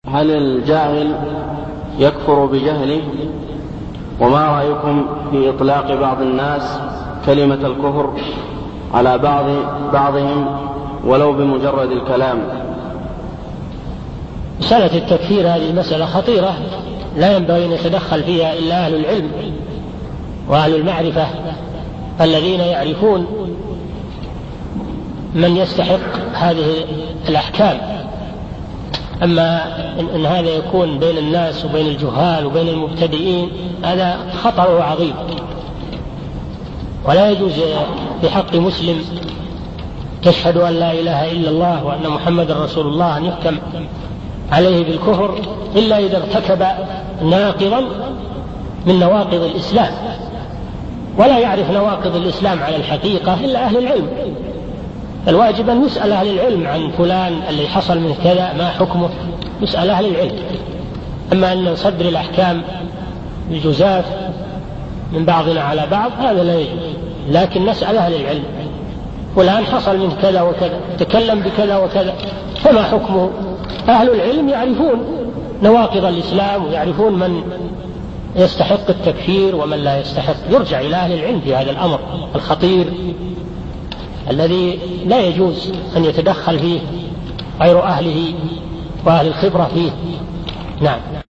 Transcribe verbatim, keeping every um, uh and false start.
هل الجاهل يكفر بجهله؟ وما رأيكم في إطلاق بعض الناس كلمة الكفر على بعض بعضهم ولو بمجرد الكلام؟ مسألة التكفير هذه مسألة خطيرة لا ينبغي أن يتدخل فيها إلا أهل العلم وأهل المعرفة الذين يعرفون من يستحق هذه الأحكام. أما إن هذا يكون بين الناس وبين الجهال وبين المبتدئين هذا خطر عظيم، ولا يجوز بحق مسلم تشهد أن لا إله إلا الله وأن محمد رسول الله أن يحكم عليه بالكفر إلا إذا ارتكب ناقضا من نواقض الإسلام، ولا يعرف نواقض الإسلام على الحقيقة إلا أهل العلم. الواجب أن يسأل أهل العلم عن فلان اللي حصل من كذا ما حكمه، يسأل أهل العلم. أما أن نصدر الأحكام الجزاف من بعضنا على بعض هذا لا يجوز، لكن نسأل أهل العلم فلان حصل من كذا وكذا تكلم بكذا وكذا فما حكمه. أهل العلم يعرفون نواقض الإسلام ويعرفون من يستحق التكفير ومن لا يستحق. يرجع إلى أهل العلم في هذا الأمر الخطير الذي لا يجوز أن يتدخل فيه غير أهله وأهل الخبرة فيه. نعم.